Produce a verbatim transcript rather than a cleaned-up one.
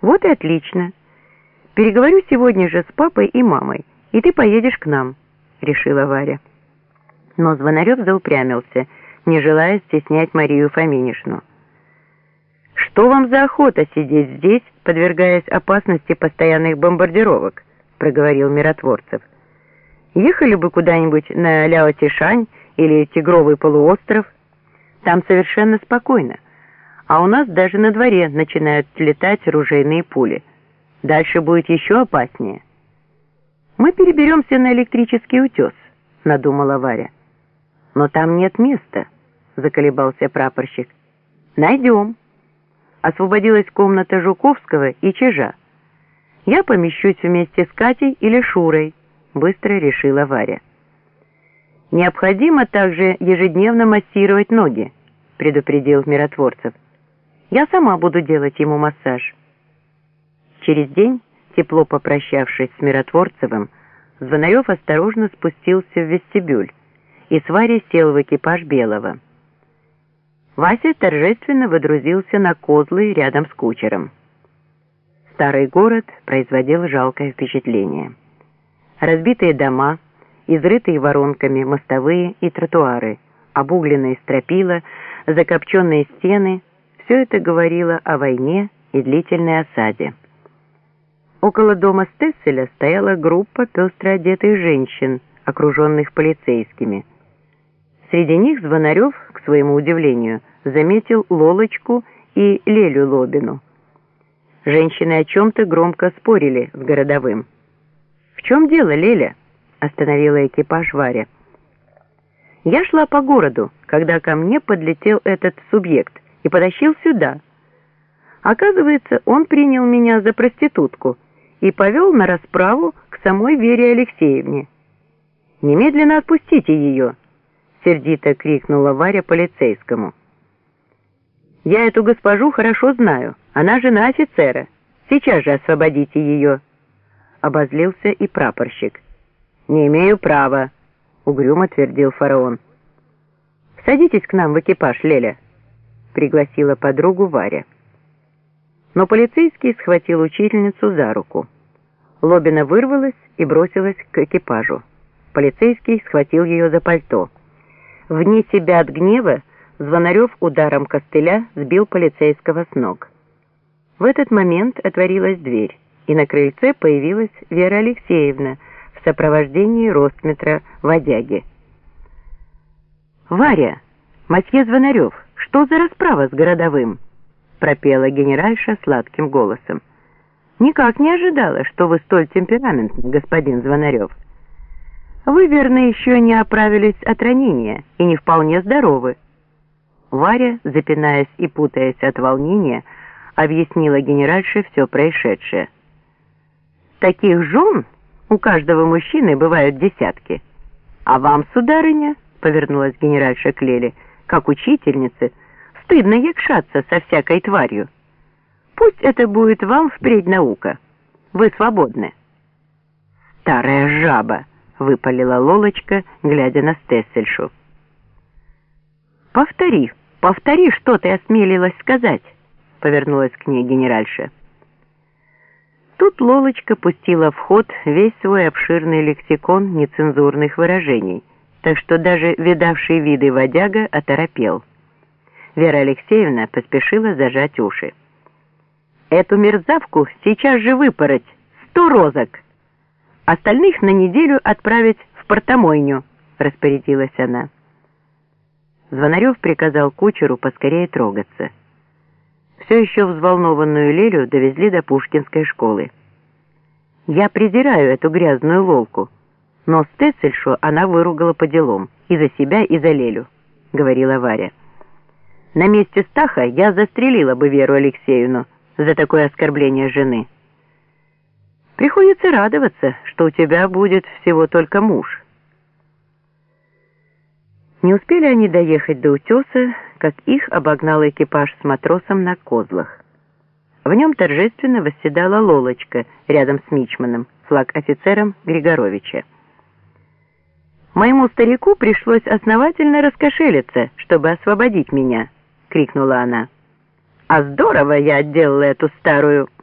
Вот и отлично. Переговорю сегодня же с папой и мамой, и ты поедешь к нам, решила Варя. Но Звонарев заупрямился, не желая стеснять Марию Фоминишну. «Что вам за охота сидеть здесь, подвергаясь опасности постоянных бомбардировок?» — проговорил Миротворцев. «Ехали бы куда-нибудь на Ляо-Тишань или Тигровый полуостров. Там совершенно спокойно, а у нас даже на дворе начинают летать ружейные пули. Дальше будет еще опаснее». «Мы переберемся на электрический утес», — надумала Варя. «Но там нет места», — заколебался прапорщик. «Найдем». Освободилась комната Жуковского и Чижа. «Я помещусь вместе с Катей или Шурой», — быстро решила Варя. «Необходимо также ежедневно массировать ноги», — предупредил Миротворцев. «Я сама буду делать ему массаж». Через день, тепло попрощавшись с Миротворцевым, Звонарев осторожно спустился в вестибюль и с Варей сел в экипаж Белого. Вася торжественно водрузился на козлы рядом с кучером. Старый город производил жалкое впечатление. Разбитые дома, изрытые воронками мостовые и тротуары, обугленные стропила, закопченные стены — все это говорило о войне и длительной осаде. Около дома Стесселя стояла группа пестро одетых женщин, окруженных полицейскими. Среди них Звонарев, к своему удивлению, заметил Лолочку и Лелю Лобину. Женщины о чем-то громко спорили с городовым. «В чем дело, Леля?» — остановила экипаж Варя. «Я шла по городу, когда ко мне подлетел этот субъект и потащил сюда. Оказывается, он принял меня за проститутку и повел на расправу к самой Вере Алексеевне. Немедленно отпустите ее!» — сердито крикнула Варя полицейскому. «Я эту госпожу хорошо знаю, она жена офицера. Сейчас же освободите ее!» — обозлился и прапорщик. «Не имею права», — угрюмо твердил фараон. «Садитесь к нам в экипаж, Леля», — пригласила подругу Варя. Но полицейский схватил учительницу за руку. Лобина вырвалась и бросилась к экипажу. Полицейский схватил ее за пальто. Вне себя от гнева Звонарев ударом костыля сбил полицейского с ног. В этот момент отворилась дверь, и на крыльце появилась Вера Алексеевна в сопровождении ростметра Водяги. «Варя, мосье Звонарев, что за расправа с городовым?» — пропела генеральша сладким голосом. «Никак не ожидала, что вы столь темпераментный, господин Звонарев. Вы, верно, еще не оправились от ранения и не вполне здоровы». Варя, запинаясь и путаясь от волнения, объяснила генеральше все происшедшее. «Таких жен у каждого мужчины бывают десятки. А вам, сударыня, — повернулась генеральша к Леле, — как учительнице, стыдно якшаться со всякой тварью. Пусть это будет вам впредь наука. Вы свободны». «Старая жаба!» — выпалила Лолочка, глядя на Стессельшу. «Повтори, повтори, что ты осмелилась сказать», — повернулась к ней генеральша. Тут Лолочка пустила в ход весь свой обширный лексикон нецензурных выражений, так что даже видавший виды Водяга оторопел. Вера Алексеевна поспешила зажать уши. «Эту мерзавку сейчас же выпороть, сто розок! Остальных на неделю отправить в портомойню», — распорядилась она. Звонарев приказал кучеру поскорее трогаться. Все еще взволнованную Лелю довезли до Пушкинской школы. «Я презираю эту грязную Лолку, но Стессельшу она выругала по делам, и за себя, и за Лелю», — говорила Варя. «На месте Стаха я застрелила бы Веру Алексеевну за такое оскорбление жены. Приходится радоваться, что у тебя будет всего только муж». Не успели они доехать до утеса, как их обогнал экипаж с матросом на козлах. В нем торжественно восседала Лолочка рядом с мичманом, флаг-офицером Григоровича. «Моему старику пришлось основательно раскошелиться, чтобы освободить меня», — крикнула она. «А здорово я отделала эту старую...»